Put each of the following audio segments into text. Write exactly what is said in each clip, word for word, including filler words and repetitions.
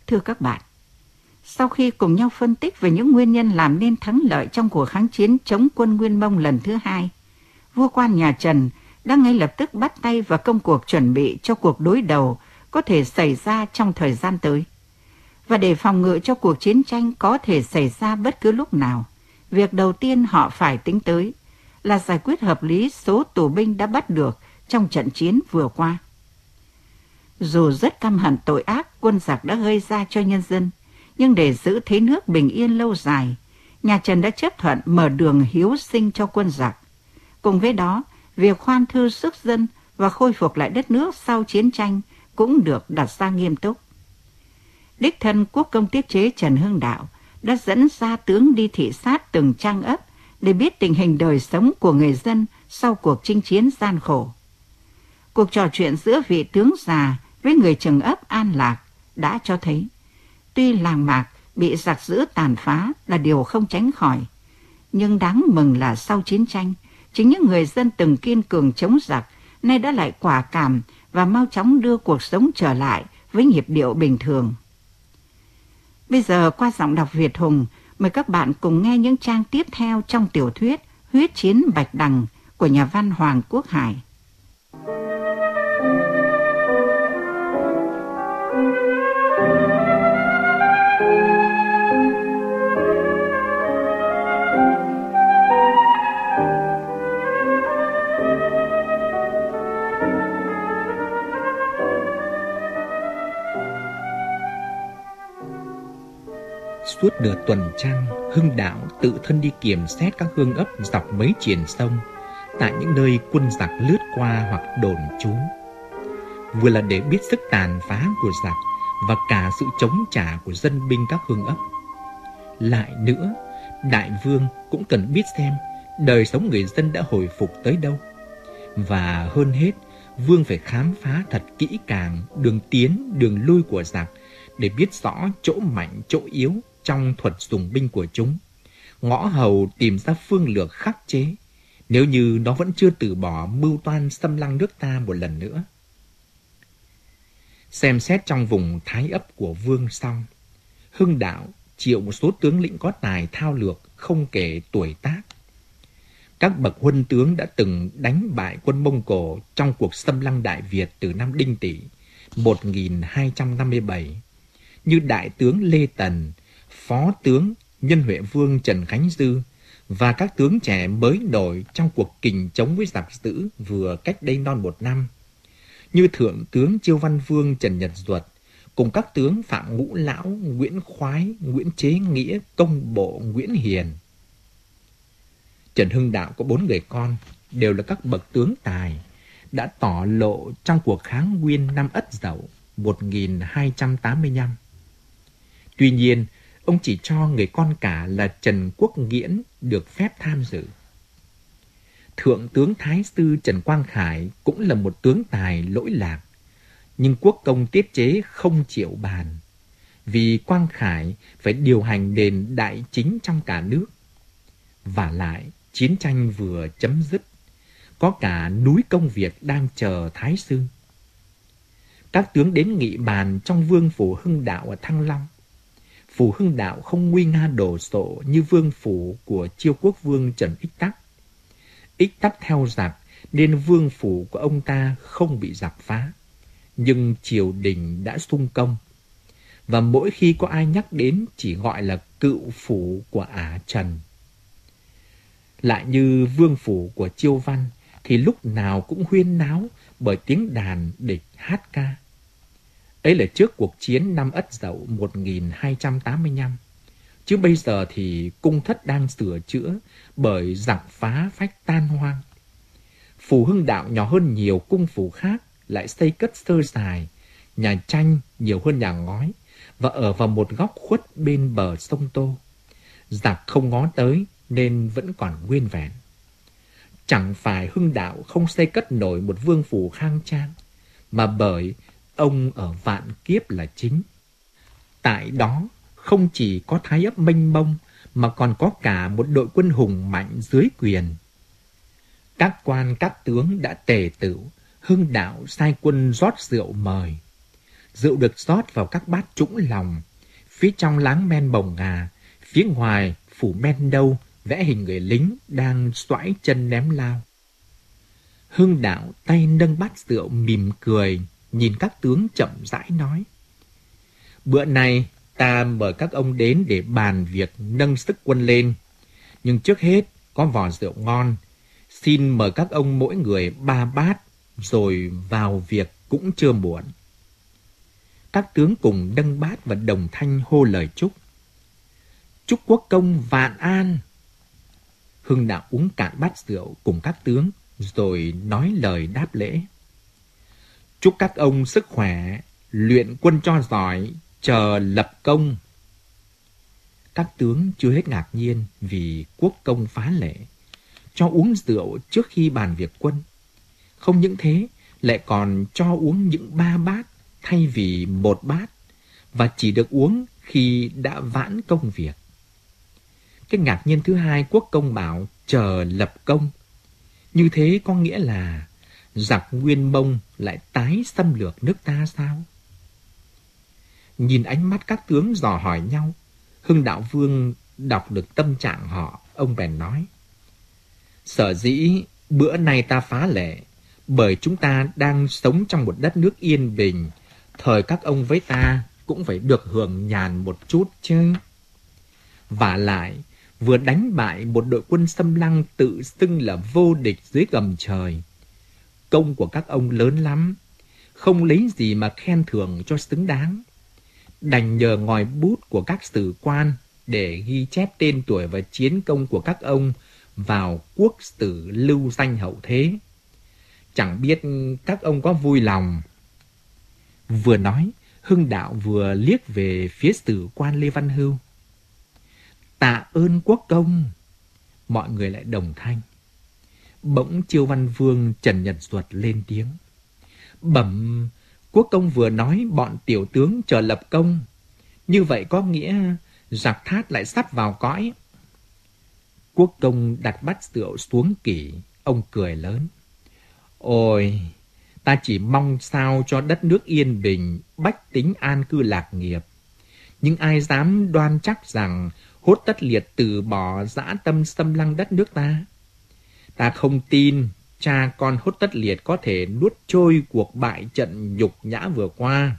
Thưa các bạn, sau khi cùng nhau phân tích về những nguyên nhân làm nên thắng lợi trong cuộc kháng chiến chống quân Nguyên Mông lần thứ hai, vua quan nhà Trần đã ngay lập tức bắt tay vào công cuộc chuẩn bị cho cuộc đối đầu có thể xảy ra trong thời gian tới. Và để phòng ngự cho cuộc chiến tranh có thể xảy ra bất cứ lúc nào, việc đầu tiên họ phải tính tới là giải quyết hợp lý số tù binh đã bắt được trong trận chiến vừa qua. Dù rất căm hận tội ác quân giặc đã gây ra cho nhân dân, nhưng để giữ thế nước bình yên lâu dài, nhà Trần đã chấp thuận mở đường hiếu sinh cho quân giặc. Cùng với đó, việc khoan thư sức dân và khôi phục lại đất nước sau chiến tranh cũng được đặt ra nghiêm túc. Đích thân quốc công tiết chế Trần Hưng Đạo đã dẫn gia tướng đi thị sát từng trang ấp để biết tình hình đời sống của người dân sau cuộc chinh chiến gian khổ. Cuộc trò chuyện giữa vị tướng già với người trưởng ấp An Lạc đã cho thấy, tuy làng mạc bị giặc dữ tàn phá là điều không tránh khỏi, nhưng đáng mừng là sau chiến tranh, chính những người dân từng kiên cường chống giặc nay đã lại quả cảm và mau chóng đưa cuộc sống trở lại với nhịp điệu bình thường. Bây giờ qua giọng đọc Việt Hùng, mời các bạn cùng nghe những trang tiếp theo trong tiểu thuyết Huyết chiến Bạch Đằng của nhà văn Hoàng Quốc Hải. Suốt nửa tuần trăng, Hưng Đạo tự thân đi kiểm xét các hương ấp dọc mấy triền sông, tại những nơi quân giặc lướt qua hoặc đồn trú. Vừa là để biết sức tàn phá của giặc và cả sự chống trả của dân binh các hương ấp. Lại nữa, đại vương cũng cần biết xem đời sống người dân đã hồi phục tới đâu. Và hơn hết, vương phải khám phá thật kỹ càng đường tiến, đường lui của giặc để biết rõ chỗ mạnh, chỗ yếu trong thuật dùng binh của chúng, ngõ hầu tìm ra phương lược khắc chế, nếu như nó vẫn chưa từ bỏ mưu toan xâm lăng nước ta một lần nữa. Xem xét trong vùng thái ấp của vương xong, Hưng Đạo triệu một số tướng lĩnh có tài thao lược không kể tuổi tác. Các bậc huân tướng đã từng đánh bại quân Mông Cổ trong cuộc xâm lăng Đại Việt từ năm Đinh Tỵ một nghìn hai trăm năm mươi bảy, như đại tướng Lê Tần, phó tướng Nhân Huệ Vương Trần Khánh Dư và các tướng trẻ mới nổi trong cuộc kình chống với giặc dữ vừa cách đây non một năm, như thượng tướng Chiêu Văn Vương Trần Nhật Duật cùng các tướng Phạm Ngũ Lão, Nguyễn Khoái, Nguyễn Chế Nghĩa, Công Bộ, Nguyễn Hiền. Trần Hưng Đạo có bốn người con, đều là các bậc tướng tài, đã tỏ lộ trong cuộc kháng Nguyên năm Ất Dậu một nghìn hai trăm tám mươi lăm. Tuy nhiên, ông chỉ cho người con cả là Trần Quốc Nghiễn được phép tham dự. Thượng tướng Thái sư Trần Quang Khải cũng là một tướng tài lỗi lạc, nhưng quốc công Tiết Chế không chịu bàn, vì Quang Khải phải điều hành nền đại chính trong cả nước. Vả lại, chiến tranh vừa chấm dứt, có cả núi công việc đang chờ Thái sư. Các tướng đến nghị bàn trong vương phủ Hưng Đạo ở Thăng Long. Phủ Hưng Đạo không nguy nga đổ sộ như vương phủ của Chiêu Quốc Vương Trần Ích Tắc. Ích Tắc theo giặc nên vương phủ của ông ta không bị giặc phá, nhưng triều đình đã xung công, và mỗi khi có ai nhắc đến chỉ gọi là cựu phủ của Ả Trần. Lại như vương phủ của Chiêu Văn thì lúc nào cũng huyên náo bởi tiếng đàn địch hát ca. Ấy là trước cuộc chiến năm Ất Dậu một nghìn hai trăm tám mươi lăm. Chứ bây giờ thì cung thất đang sửa chữa bởi giặc phá phách tan hoang. Phủ Hưng Đạo nhỏ hơn nhiều cung phủ khác, lại xây cất sơ sài, nhà tranh nhiều hơn nhà ngói, và ở vào một góc khuất bên bờ sông Tô. Giặc không ngó tới nên vẫn còn nguyên vẹn. Chẳng phải Hưng Đạo không xây cất nổi một vương phủ khang trang, mà bởi ông ở Vạn Kiếp là chính. Tại đó không chỉ có thái ấp mênh mông, mà còn có cả một đội quân hùng mạnh dưới quyền. Các quan các tướng đã tề tựu, Hưng Đạo sai quân rót rượu mời. Rượu được rót vào các bát trũng lòng, phía trong láng men bồng ngà, phía ngoài phủ men nâu vẽ hình người lính đang xoãi chân ném lao. Hưng Đạo tay nâng bát rượu mỉm cười, nhìn các tướng chậm rãi nói: Bữa nay ta mời các ông đến để bàn việc nâng sức quân lên. Nhưng trước hết có vò rượu ngon, xin mời các ông mỗi người ba bát, rồi vào việc cũng chưa muộn. Các tướng cùng nâng bát và đồng thanh hô lời chúc: Chúc quốc công vạn an. Hưng Đạo uống cạn bát rượu cùng các tướng, rồi nói lời đáp lễ: Chúc các ông sức khỏe, luyện quân cho giỏi, chờ lập công. Các tướng chưa hết ngạc nhiên vì quốc công phá lệ, cho uống rượu trước khi bàn việc quân. Không những thế, lại còn cho uống những ba bát thay vì một bát, và chỉ được uống khi đã vãn công việc. Cái ngạc nhiên thứ hai, quốc công bảo chờ lập công. Như thế có nghĩa là giặc Nguyên Mông lại tái xâm lược nước ta sao? Nhìn ánh mắt các tướng dò hỏi nhau, Hưng Đạo Vương đọc được tâm trạng họ, ông bèn nói: Sở dĩ bữa nay ta phá lệ, bởi chúng ta đang sống trong một đất nước yên bình, thời các ông với ta cũng phải được hưởng nhàn một chút chứ. Vả lại, vừa đánh bại một đội quân xâm lăng tự xưng là vô địch dưới gầm trời. Công của các ông lớn lắm, không lấy gì mà khen thưởng cho xứng đáng. Đành nhờ ngòi bút của các sử quan để ghi chép tên tuổi và chiến công của các ông vào quốc sử lưu danh hậu thế. Chẳng biết các ông có vui lòng. Vừa nói, Hưng Đạo vừa liếc về phía sử quan Lê Văn Hưu. Tạ ơn quốc công. Mọi người lại đồng thanh. Bỗng Chiêu Văn Vương Trần Nhật Duật lên tiếng: Bẩm, quốc công vừa nói bọn tiểu tướng chờ lập công. Như vậy có nghĩa giặc Thát lại sắp vào cõi. Quốc công đặt bát rượu xuống kỷ, ông cười lớn: Ôi, ta chỉ mong sao cho đất nước yên bình, bách tính an cư lạc nghiệp. Nhưng ai dám đoan chắc rằng Hốt Tất Liệt từ bỏ dã tâm xâm lăng đất nước ta? Ta không tin cha con Hốt Tất Liệt có thể nuốt trôi cuộc bại trận nhục nhã vừa qua.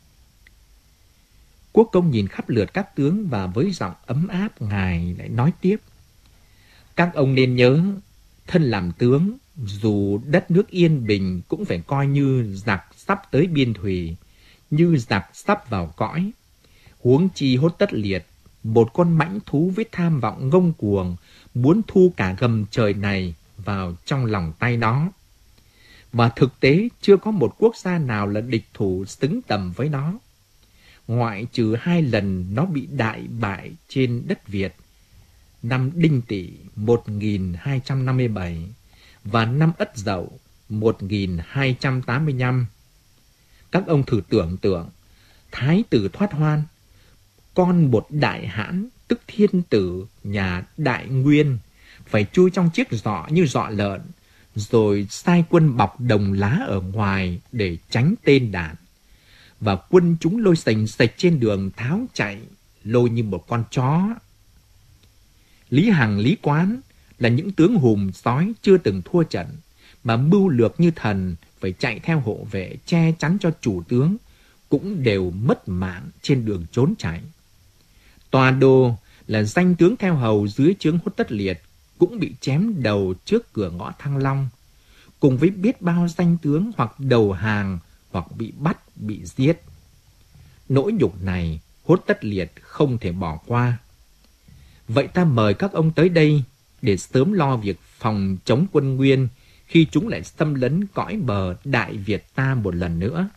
Quốc công nhìn khắp lượt các tướng và với giọng ấm áp, ngài lại nói tiếp: Các ông nên nhớ, thân làm tướng, dù đất nước yên bình cũng phải coi như giặc sắp tới biên thùy, như giặc sắp vào cõi. Huống chi Hốt Tất Liệt, một con mãnh thú với tham vọng ngông cuồng, muốn thu cả gầm trời này vào trong lòng tay nó. Và thực tế chưa có một quốc gia nào là địch thủ xứng tầm với nó. Ngoại trừ hai lần nó bị đại bại trên đất Việt, năm Đinh Tỵ một nghìn hai trăm năm mươi bảy và năm Ất Dậu một nghìn hai trăm tám mươi lăm. Các ông thử tưởng tượng, Thái tử Thoát Hoan, con một đại hãn, tức thiên tử nhà Đại Nguyên, phải chui trong chiếc giọ như giọ lợn, rồi sai quân bọc đồng lá ở ngoài để tránh tên đạn. Và quân chúng lôi sành sạch trên đường tháo chạy, lôi như một con chó. Lý Hằng, Lý Quán là những tướng hùm sói chưa từng thua trận, mà mưu lược như thần, phải chạy theo hộ vệ che chắn cho chủ tướng, cũng đều mất mạng trên đường trốn chạy. Tòa Đô là danh tướng theo hầu dưới trướng Hốt Tất Liệt, cũng bị chém đầu trước cửa ngõ Thăng Long, cùng với biết bao danh tướng hoặc đầu hàng hoặc bị bắt, bị giết. Nỗi nhục này Hốt Tất Liệt không thể bỏ qua. Vậy ta mời các ông tới đây để sớm lo việc phòng chống quân Nguyên khi chúng lại xâm lấn cõi bờ Đại Việt ta một lần nữa.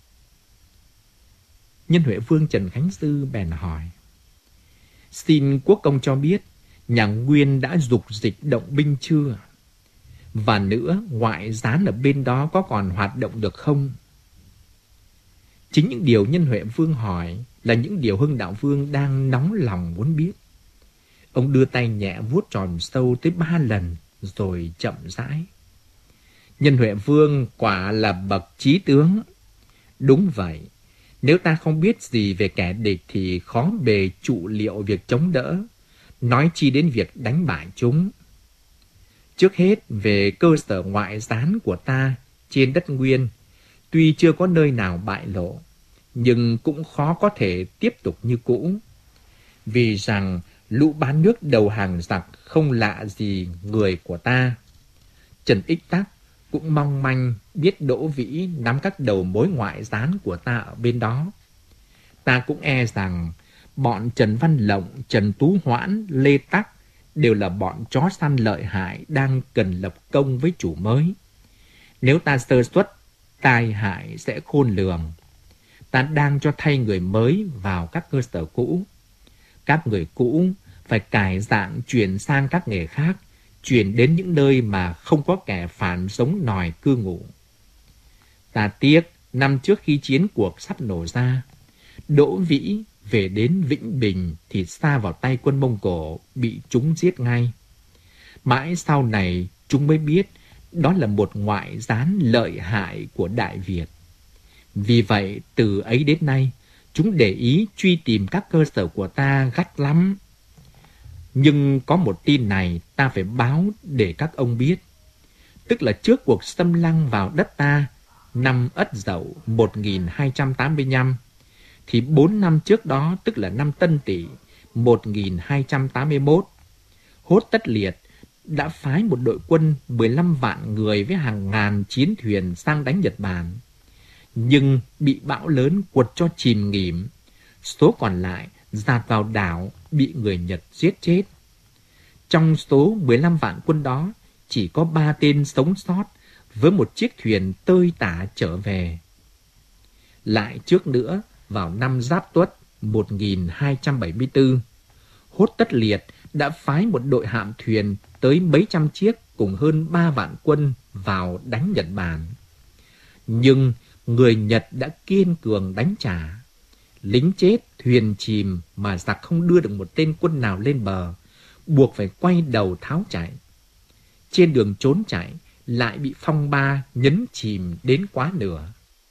Nhân Huệ Vương Trần Khánh Dư bèn hỏi: Xin quốc công cho biết, nhà Nguyên đã dục dịch động binh chưa? Và nữa, ngoại gián ở bên đó có còn hoạt động được không? Chính những điều Nhân Huệ Vương hỏi là những điều Hưng Đạo Vương đang nóng lòng muốn biết. Ông đưa tay nhẹ vuốt tròn sâu tới ba lần, rồi chậm rãi: Nhân Huệ Vương quả là bậc trí tướng. Đúng vậy, Nếu ta không biết gì về kẻ địch thì khó bề trụ liệu việc chống đỡ, nói chi đến việc đánh bại chúng. Trước hết, về cơ sở ngoại gián của ta trên đất Nguyên, tuy chưa có nơi nào bại lộ, nhưng cũng khó có thể tiếp tục như cũ. Vì rằng lũ bán nước đầu hàng giặc không lạ gì người của ta. Trần Ích Tắc cũng mong manh biết Đỗ Vĩ nắm các đầu mối ngoại gián của ta ở bên đó. Ta cũng e rằng bọn Trần Văn Lộng, Trần Tú Hoãn, Lê Tắc đều là bọn chó săn lợi hại đang cần lập công với chủ mới. Nếu ta sơ suất, tai hại sẽ khôn lường. Ta đang cho thay người mới vào các cơ sở cũ. Các người cũ phải cải dạng chuyển sang các nghề khác, chuyển đến những nơi mà không có kẻ phản giống nòi cư ngụ. Ta tiếc, năm trước khi chiến cuộc sắp nổ ra, Đỗ Vĩ về đến Vĩnh Bình thì sa vào tay quân Mông Cổ, bị chúng giết ngay. Mãi sau này chúng mới biết đó là một ngoại gián lợi hại của Đại Việt. Vì vậy, từ ấy đến nay, chúng để ý truy tìm các cơ sở của ta gắt lắm. Nhưng có một tin này ta phải báo để các ông biết. Tức là trước cuộc xâm lăng vào đất ta năm Ất Dậu một nghìn hai trăm tám mươi lăm, thì bốn năm trước đó, tức là năm Tân Tỵ một nghìn hai trăm tám mươi mốt, Hốt Tất Liệt đã phái một đội quân mười lăm vạn người với hàng ngàn chiến thuyền sang đánh Nhật Bản. Nhưng bị bão lớn quật cho chìm nghỉm, số còn lại dạt vào đảo bị người Nhật giết chết. Trong số mười lăm vạn quân đó, chỉ có ba tên sống sót với một chiếc thuyền tơi tả trở về. Lại trước nữa, vào năm Giáp Tuất một nghìn hai trăm bảy mươi tư, Hốt Tất Liệt đã phái một đội hạm thuyền tới mấy trăm chiếc cùng hơn ba vạn quân vào đánh Nhật Bản. Nhưng người Nhật đã kiên cường đánh trả. Lính chết, thuyền chìm mà giặc không đưa được một tên quân nào lên bờ, buộc phải quay đầu tháo chạy. Trên đường trốn chạy, lại bị phong ba nhấn chìm đến quá nửa.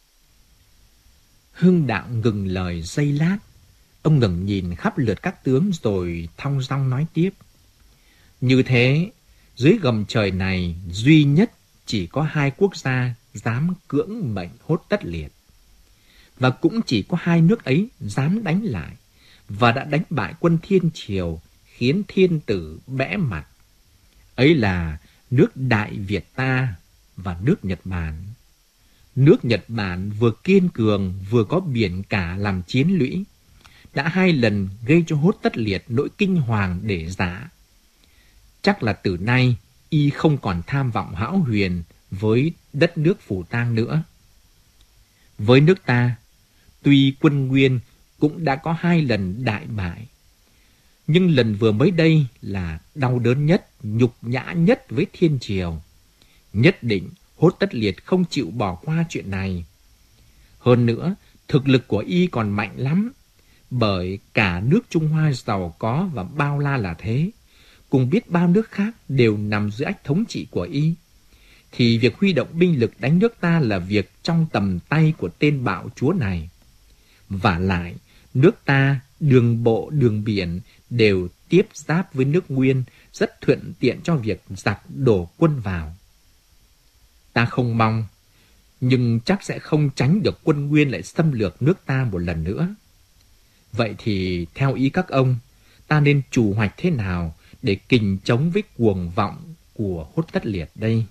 Hưng Đạo ngừng lời giây lát. Ông ngẩng nhìn khắp lượt các tướng rồi thong dong nói tiếp. Như thế, dưới gầm trời này duy nhất chỉ có hai quốc gia dám cưỡng mệnh Hốt Tất Liệt. Và cũng chỉ có hai nước ấy dám đánh lại, và đã đánh bại quân Thiên Triều, khiến thiên tử bẽ mặt. Ấy là nước Đại Việt ta và nước Nhật Bản. Nước Nhật Bản vừa kiên cường vừa có biển cả làm chiến lũy, đã hai lần gây cho Hốt Tất Liệt nỗi kinh hoàng để dạ. Chắc là từ nay y không còn tham vọng hão huyền với đất nước Phủ Tang nữa. Với nước ta, tuy quân Nguyên cũng đã có hai lần đại bại, nhưng lần vừa mới đây là đau đớn nhất, nhục nhã nhất với Thiên Triều. Nhất định Hốt Tất Liệt không chịu bỏ qua chuyện này. Hơn nữa, thực lực của y còn mạnh lắm, bởi cả nước Trung Hoa giàu có và bao la là thế, cùng biết bao nước khác đều nằm dưới ách thống trị của y, thì việc huy động binh lực đánh nước ta là việc trong tầm tay của tên bạo chúa này. Vả lại, nước ta đường bộ đường biển đều tiếp giáp với nước Nguyên, rất thuận tiện cho việc giặc đổ quân vào. Ta không mong, nhưng chắc sẽ không tránh được quân Nguyên lại xâm lược nước ta một lần nữa. Vậy thì theo ý các ông, ta nên chủ hoạch thế nào để kình chống với cuồng vọng của Hốt Tất Liệt đây?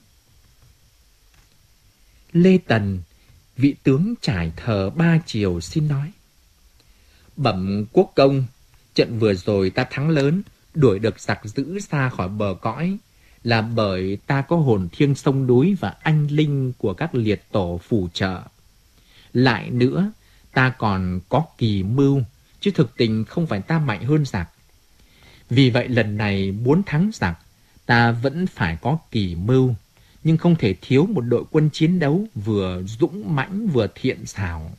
Lê Tần, vị tướng trải thờ ba triều xin nói. Bẩm quốc công, trận vừa rồi ta thắng lớn, đuổi được giặc dữ xa khỏi bờ cõi, là bởi ta có hồn thiêng sông núi và anh linh của các liệt tổ phù trợ. Lại nữa, ta còn có kỳ mưu, chứ thực tình không phải ta mạnh hơn giặc. Vì vậy lần này muốn thắng giặc, ta vẫn phải có kỳ mưu, nhưng không thể thiếu một đội quân chiến đấu vừa dũng mãnh vừa thiện xảo.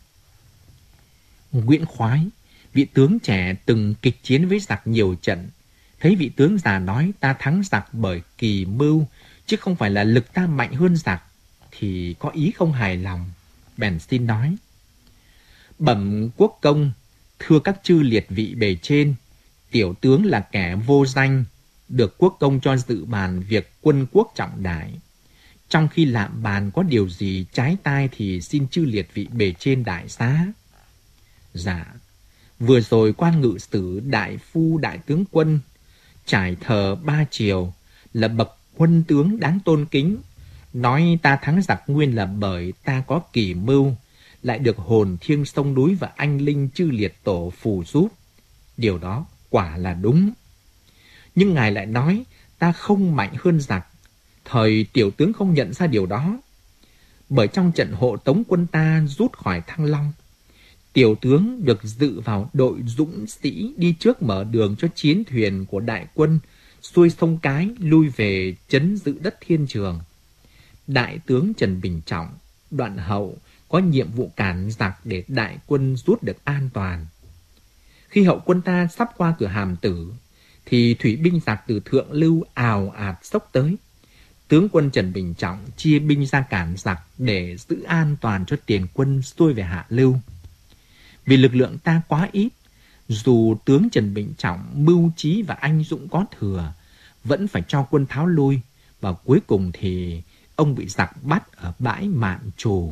Nguyễn Khoái, vị tướng trẻ từng kịch chiến với giặc nhiều trận, thấy vị tướng già nói ta thắng giặc bởi kỳ mưu, chứ không phải là lực ta mạnh hơn giặc, thì có ý không hài lòng, bèn xin nói. Bẩm quốc công, thưa các chư liệt vị bề trên, tiểu tướng là kẻ vô danh, được quốc công cho dự bàn việc quân quốc trọng đại. Trong khi lạm bàn có điều gì trái tai thì xin chư liệt vị bề trên đại xá. Dạ, vừa rồi quan ngự sử đại phu đại tướng quân trải thờ ba triều là bậc huân tướng đáng tôn kính, nói ta thắng giặc nguyên là bởi ta có kỳ mưu, lại được hồn thiêng sông núi và anh linh chư liệt tổ phù giúp. Điều đó quả là đúng. Nhưng ngài lại nói ta không mạnh hơn giặc. Thời tiểu tướng không nhận ra điều đó. Bởi trong trận hộ tống quân ta rút khỏi Thăng Long, tiểu tướng được dự vào đội dũng sĩ đi trước mở đường cho chiến thuyền của đại quân xuôi sông Cái lui về trấn giữ đất Thiên Trường. Đại tướng Trần Bình Trọng, đoạn hậu, có nhiệm vụ cản giặc để đại quân rút được an toàn. Khi hậu quân ta sắp qua cửa Hàm Tử, thì thủy binh giặc từ Thượng Lưu ào ạt xốc tới. Tướng quân Trần Bình Trọng chia binh ra cản giặc để giữ an toàn cho tiền quân xuôi về Hạ Lưu. Vì lực lượng ta quá ít, dù tướng Trần Bình Trọng mưu trí và anh dũng có thừa, vẫn phải cho quân tháo lui, và cuối cùng thì ông bị giặc bắt ở bãi Mạn Trù.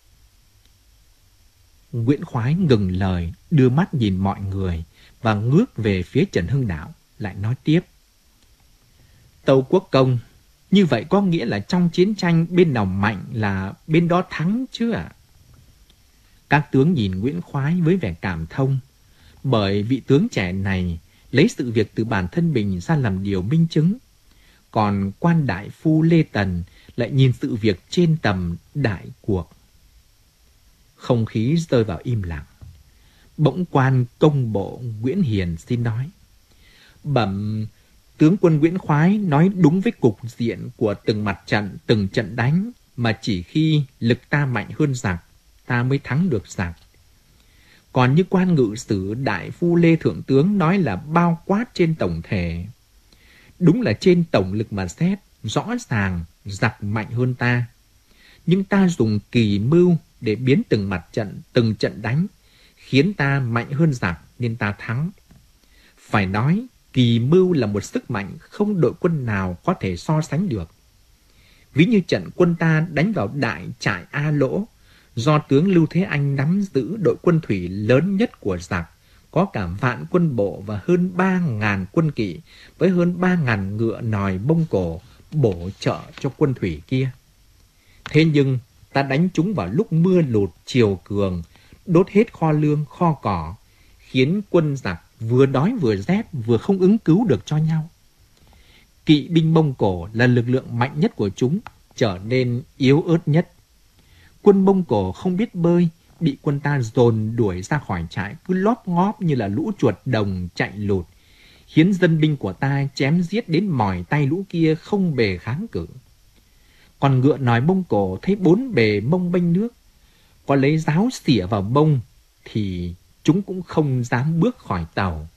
Nguyễn Khoái ngừng lời, đưa mắt nhìn mọi người và ngước về phía Trần Hưng Đạo, lại nói tiếp. Tâu quốc công, như vậy có nghĩa là trong chiến tranh bên nào mạnh là bên đó thắng chứ ạ? À? Các tướng nhìn Nguyễn Khoái với vẻ cảm thông, bởi vị tướng trẻ này lấy sự việc từ bản thân mình ra làm điều minh chứng. Còn quan đại phu Lê Tần lại nhìn sự việc trên tầm đại cuộc. Không khí rơi vào im lặng. Bỗng quan công bộ Nguyễn Hiền xin nói. Bẩm, tướng quân Nguyễn Khoái nói đúng với cục diện của từng mặt trận, từng trận đánh, mà chỉ khi lực ta mạnh hơn giặc, ta mới thắng được giặc. Còn như quan ngự sử đại phu Lê Thượng Tướng nói là bao quát trên tổng thể. Đúng là trên tổng lực mà xét, rõ ràng giặc mạnh hơn ta. Nhưng ta dùng kỳ mưu để biến từng mặt trận, từng trận đánh, khiến ta mạnh hơn giặc nên ta thắng. Phải nói, kỳ mưu là một sức mạnh không đội quân nào có thể so sánh được. Ví như trận quân ta đánh vào đại trại A Lỗ, do tướng Lưu Thế Anh nắm giữ đội quân thủy lớn nhất của giặc, có cả vạn quân bộ và hơn ba ngàn quân kỵ, với hơn ba ngàn ngựa nòi Mông Cổ bổ trợ cho quân thủy kia. Thế nhưng ta đánh chúng vào lúc mưa lụt chiều cường, đốt hết kho lương, kho cỏ, khiến quân giặc vừa đói vừa rét, vừa không ứng cứu được cho nhau. Kỵ binh Mông Cổ là lực lượng mạnh nhất của chúng, trở nên yếu ớt nhất. Quân Mông Cổ không biết bơi, bị quân ta dồn đuổi ra khỏi trại, cứ lóp ngóp như là lũ chuột đồng chạy lụt, khiến dân binh của ta chém giết đến mỏi tay lũ kia không bề kháng cự. Còn ngựa nòi Mông Cổ thấy bốn bề mông bênh nước, có lấy giáo xỉa vào mông thì chúng cũng không dám bước khỏi tàu.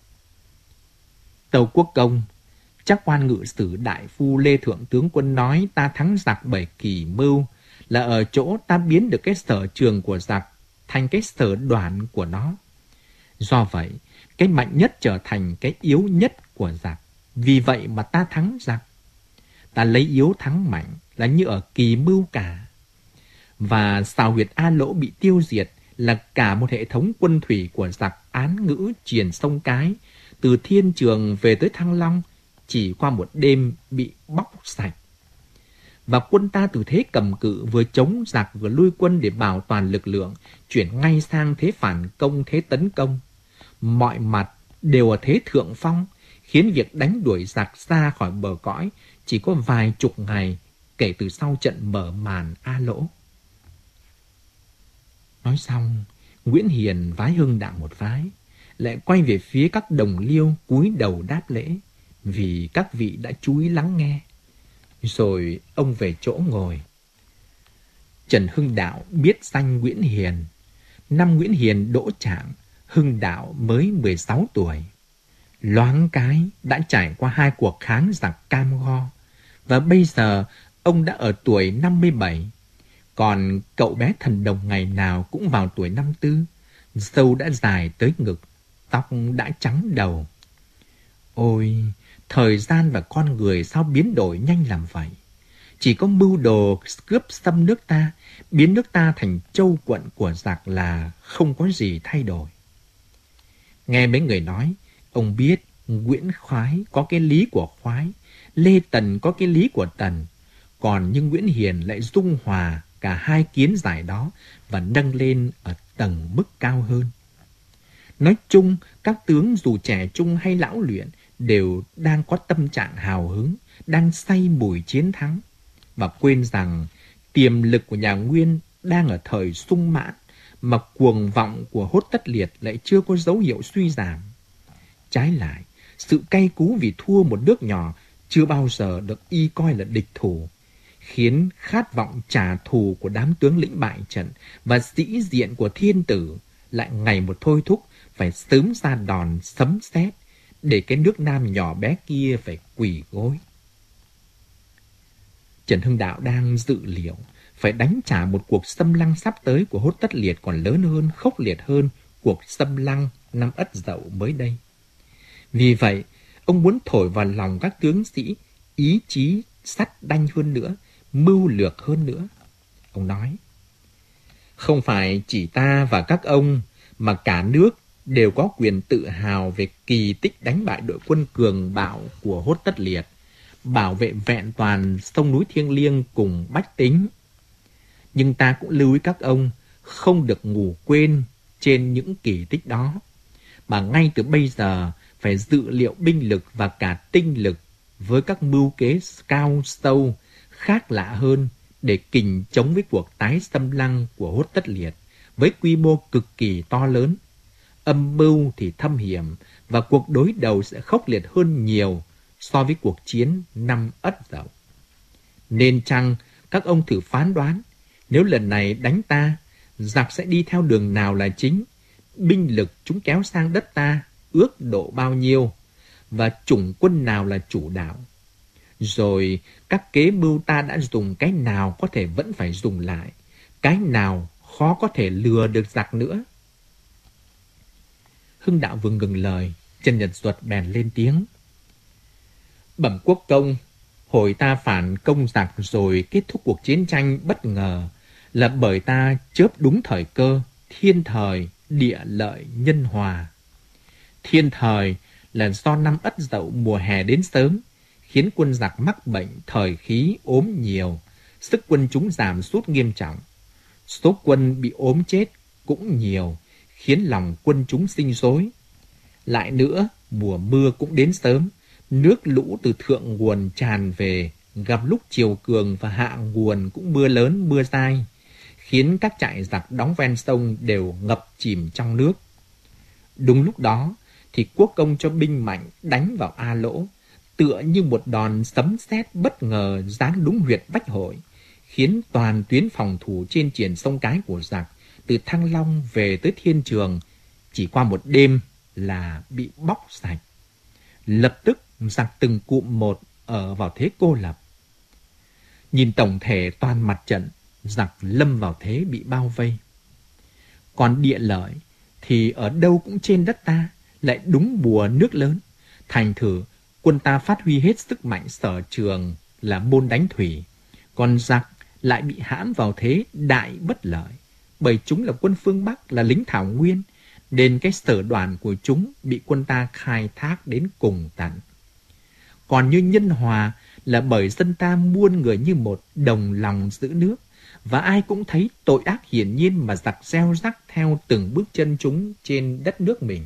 Tâu quốc công, chắc quan ngự sử đại phu Lê Thượng Tướng Quân nói ta thắng giặc bởi kỳ mưu, là ở chỗ ta biến được cái sở trường của giặc thành cái sở đoàn của nó. Do vậy, cái mạnh nhất trở thành cái yếu nhất của giặc. Vì vậy mà ta thắng giặc. Ta lấy yếu thắng mạnh là như ở kỳ mưu cả. Và Sào Huyệt A Lỗ bị tiêu diệt là cả một hệ thống quân thủy của giặc án ngữ triền sông Cái, từ Thiên Trường về tới Thăng Long, chỉ qua một đêm bị bóc sạch. Và quân ta từ thế cầm cự vừa chống giặc vừa lui quân để bảo toàn lực lượng, chuyển ngay sang thế phản công, thế tấn công. Mọi mặt đều ở thế thượng phong, khiến việc đánh đuổi giặc ra khỏi bờ cõi chỉ có vài chục ngày kể từ sau trận mở màn A Lỗ. Nói xong, Nguyễn Hiền vái Hưng Đạo một vái, lại quay về phía các đồng liêu cúi đầu đáp lễ, vì các vị đã chú ý lắng nghe. Rồi ông về chỗ ngồi. Trần Hưng Đạo biết danh Nguyễn Hiền. Năm Nguyễn Hiền đỗ trạng, Hưng Đạo mới mười sáu tuổi. Loáng cái đã trải qua hai cuộc kháng giặc cam go, và bây giờ ông đã ở tuổi năm mươi bảy. Còn cậu bé thần đồng ngày nào cũng vào tuổi năm tư, Râu đã dài tới ngực, tóc đã trắng đầu. Ôi, thời gian và con người sao biến đổi nhanh làm vậy? Chỉ có mưu đồ cướp xâm nước ta, biến nước ta thành châu quận của giặc là không có gì thay đổi. Nghe mấy người nói, ông biết Nguyễn Khoái có cái lý của Khoái, Lê Tần có cái lý của Tần, còn nhưng Nguyễn Hiền lại dung hòa cả hai kiến giải đó và nâng lên ở tầng mức cao hơn. Nói chung, các tướng dù trẻ trung hay lão luyện đều đang có tâm trạng hào hứng, đang say mùi chiến thắng, và quên rằng tiềm lực của nhà Nguyên đang ở thời sung mãn, mà cuồng vọng của Hốt Tất Liệt lại chưa có dấu hiệu suy giảm. Trái lại, sự cay cú vì thua một nước nhỏ chưa bao giờ được y coi là địch thủ, khiến khát vọng trả thù của đám tướng lĩnh bại trận và sĩ diện của thiên tử lại ngày một thôi thúc phải sớm ra đòn sấm sét để cái nước Nam nhỏ bé kia phải quỳ gối. Trần Hưng Đạo đang dự liệu phải đánh trả một cuộc xâm lăng sắp tới của Hốt Tất Liệt còn lớn hơn, khốc liệt hơn cuộc xâm lăng năm Ất Dậu mới đây. Vì vậy, ông muốn thổi vào lòng các tướng sĩ ý chí sắt đanh hơn nữa, mưu lược hơn nữa. Ông nói, không phải chỉ ta và các ông, mà cả nước đều có quyền tự hào về kỳ tích đánh bại đội quân cường bạo của Hốt Tất Liệt, bảo vệ vẹn toàn sông núi thiêng liêng cùng bách tính. Nhưng ta cũng lưu ý các ông không được ngủ quên trên những kỳ tích đó, mà ngay từ bây giờ phải dự liệu binh lực và cả tinh lực với các mưu kế cao sâu, khác lạ hơn để kình chống với cuộc tái xâm lăng của Hốt Tất Liệt với quy mô cực kỳ to lớn. Âm mưu thì thâm hiểm và cuộc đối đầu sẽ khốc liệt hơn nhiều so với cuộc chiến năm Ất Dậu. Nên chăng các ông thử phán đoán, nếu lần này đánh ta, giặc sẽ đi theo đường nào là chính, binh lực chúng kéo sang đất ta ước độ bao nhiêu, và chủng quân nào là chủ đạo. Rồi các kế mưu ta đã dùng cái nào có thể vẫn phải dùng lại, cái nào khó có thể lừa được giặc nữa. Hưng Đạo vừa ngừng lời, Trần Nhật Duật bèn lên tiếng. Bẩm quốc công, hồi ta phản công giặc rồi kết thúc cuộc chiến tranh bất ngờ là bởi ta chớp đúng thời cơ, thiên thời, địa lợi, nhân hòa. Thiên thời là do năm Ất Dậu mùa hè đến sớm, khiến quân giặc mắc bệnh, thời khí, ốm nhiều, sức quân chúng giảm sút nghiêm trọng. Số quân bị ốm chết cũng nhiều, khiến lòng quân chúng sinh rối. Lại nữa, mùa mưa cũng đến sớm, nước lũ từ thượng nguồn tràn về, gặp lúc chiều cường và hạ nguồn cũng mưa lớn, mưa dai, khiến các trại giặc đóng ven sông đều ngập chìm trong nước. Đúng lúc đó, thì quốc công cho binh mạnh đánh vào A Lỗ, tựa như một đòn sấm sét bất ngờ giáng đúng huyệt Bách Hội, khiến toàn tuyến phòng thủ trên triển sông Cái của giặc, từ Thăng Long về tới Thiên Trường, chỉ qua một đêm là bị bóc sạch. Lập tức giặc từng cụm một ở vào thế cô lập. Nhìn tổng thể toàn mặt trận, giặc lâm vào thế bị bao vây. Còn địa lợi thì ở đâu cũng trên đất ta, lại đúng mùa nước lớn. Thành thử quân ta phát huy hết sức mạnh sở trường là môn đánh thủy, còn giặc lại bị hãm vào thế đại bất lợi, bởi chúng là quân phương Bắc, là lính Thảo Nguyên, nên cái sở đoàn của chúng bị quân ta khai thác đến cùng tận. Còn như nhân hòa là bởi dân ta muôn người như một, đồng lòng giữ nước, và ai cũng thấy tội ác hiển nhiên mà giặc gieo rắc theo từng bước chân chúng trên đất nước mình.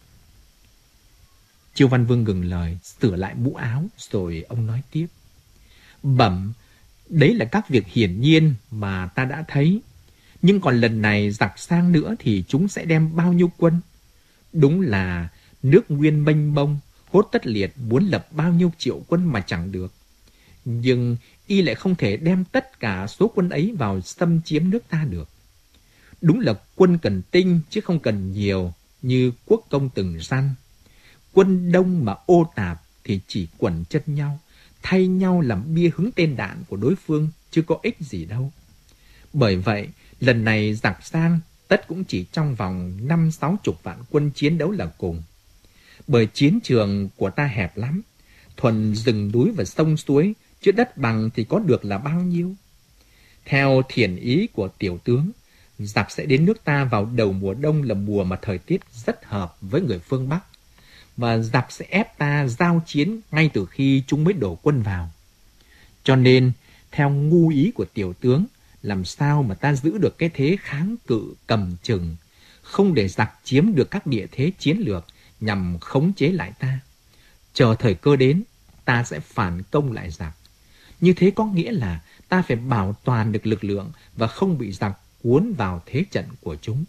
Chiêu Văn Vương ngừng lời, sửa lại mũ áo, rồi ông nói tiếp. Bẩm, đấy là các việc hiển nhiên mà ta đã thấy. Nhưng còn lần này giặc sang nữa thì chúng sẽ đem bao nhiêu quân? Đúng là nước Nguyên mênh mông, Hốt Tất Liệt muốn lập bao nhiêu triệu quân mà chẳng được. Nhưng y lại không thể đem tất cả số quân ấy vào xâm chiếm nước ta được. Đúng là quân cần tinh chứ không cần nhiều như quốc công từng răn. Quân đông mà ô tạp thì chỉ quẩn chân nhau, thay nhau làm bia hứng tên đạn của đối phương, chứ có ích gì đâu. Bởi vậy, lần này giặc sang, tất cũng chỉ trong vòng năm sáu chục vạn quân chiến đấu là cùng. Bởi chiến trường của ta hẹp lắm, thuần rừng núi và sông suối, chứ đất bằng thì có được là bao nhiêu. Theo thiện ý của tiểu tướng, giặc sẽ đến nước ta vào đầu mùa đông là mùa mà thời tiết rất hợp với người phương Bắc, và giặc sẽ ép ta giao chiến ngay từ khi chúng mới đổ quân vào. Cho nên, theo ngu ý của tiểu tướng, làm sao mà ta giữ được cái thế kháng cự cầm chừng, không để giặc chiếm được các địa thế chiến lược nhằm khống chế lại ta. Chờ thời cơ đến, ta sẽ phản công lại giặc. Như thế có nghĩa là ta phải bảo toàn được lực lượng và không bị giặc cuốn vào thế trận của chúng.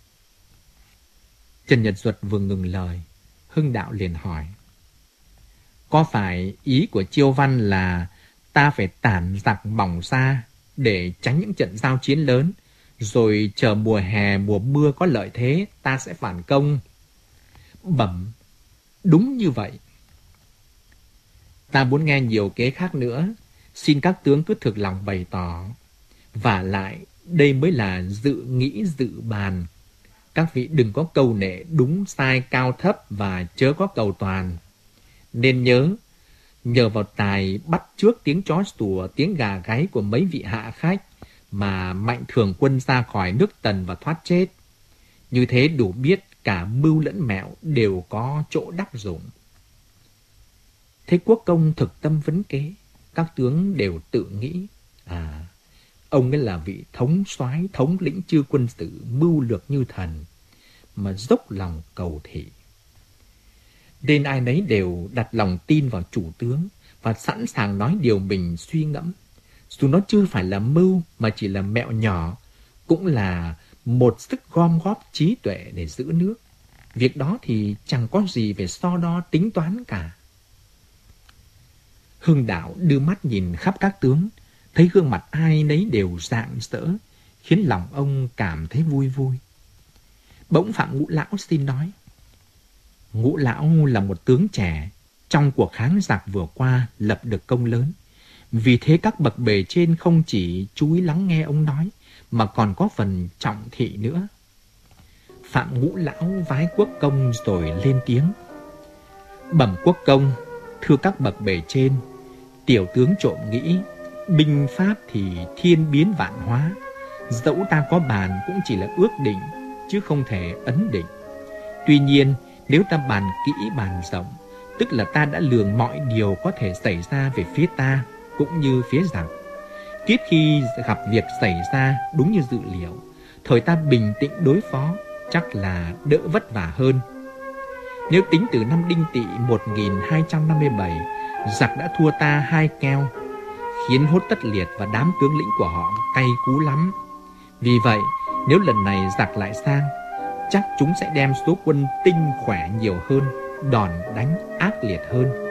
Trần Nhật Duật vừa ngừng lời, Hưng Đạo liền hỏi: có phải ý của Chiêu Văn là ta phải tản giặc bỏng xa để tránh những trận giao chiến lớn, rồi chờ mùa hè mùa mưa có lợi thế ta sẽ phản công? Bẩm, đúng như vậy. Ta muốn nghe nhiều kế khác nữa, xin các tướng cứ thực lòng bày tỏ. Vả lại, đây mới là dự nghĩ dự bàn. Các vị đừng có câu nệ đúng sai cao thấp và chớ có cầu toàn. Nên nhớ, nhờ vào tài bắt trước tiếng chó sủa, tiếng gà gáy của mấy vị hạ khách mà Mạnh Thường Quân ra khỏi nước Tần và thoát chết. Như thế đủ biết cả mưu lẫn mẹo đều có chỗ đắc dụng. Thế Quốc Công thực tâm vấn kế, các tướng đều tự nghĩ: à, ông ấy là vị thống soái thống lĩnh chư quân sự mưu lược như thần, mà dốc lòng cầu thị. Nên ai nấy đều đặt lòng tin vào chủ tướng và sẵn sàng nói điều mình suy ngẫm. Dù nó chưa phải là mưu mà chỉ là mẹo nhỏ, cũng là một sức gom góp trí tuệ để giữ nước. Việc đó thì chẳng có gì về so đo tính toán cả. Hưng Đạo đưa mắt nhìn khắp các tướng, thấy gương mặt ai nấy đều rạng rỡ, khiến lòng ông cảm thấy vui vui. Bỗng Phạm Ngũ Lão xin nói: Ngũ Lão là một tướng trẻ, trong cuộc kháng giặc vừa qua lập được công lớn. Vì thế các bậc bề trên không chỉ chú ý lắng nghe ông nói, mà còn có phần trọng thị nữa. Phạm Ngũ Lão vái Quốc Công rồi lên tiếng: Bẩm Quốc Công, thưa các bậc bề trên, tiểu tướng trộm nghĩ, binh pháp thì thiên biến vạn hóa, dẫu ta có bàn cũng chỉ là ước định, chứ không thể ấn định. Tuy nhiên, nếu ta bàn kỹ bàn rộng, tức là ta đã lường mọi điều có thể xảy ra về phía ta, cũng như phía giặc. Kiết khi gặp việc xảy ra đúng như dự liệu, thời ta bình tĩnh đối phó, chắc là đỡ vất vả hơn. Nếu tính từ năm Đinh Tỵ một nghìn hai trăm năm mươi bảy, giặc đã thua ta hai keo, khiến Hốt Tất Liệt và đám tướng lĩnh của họ cay cú lắm. Vì vậy, nếu lần này giặc lại sang, chắc chúng sẽ đem số quân tinh khỏe nhiều hơn, đòn đánh ác liệt hơn.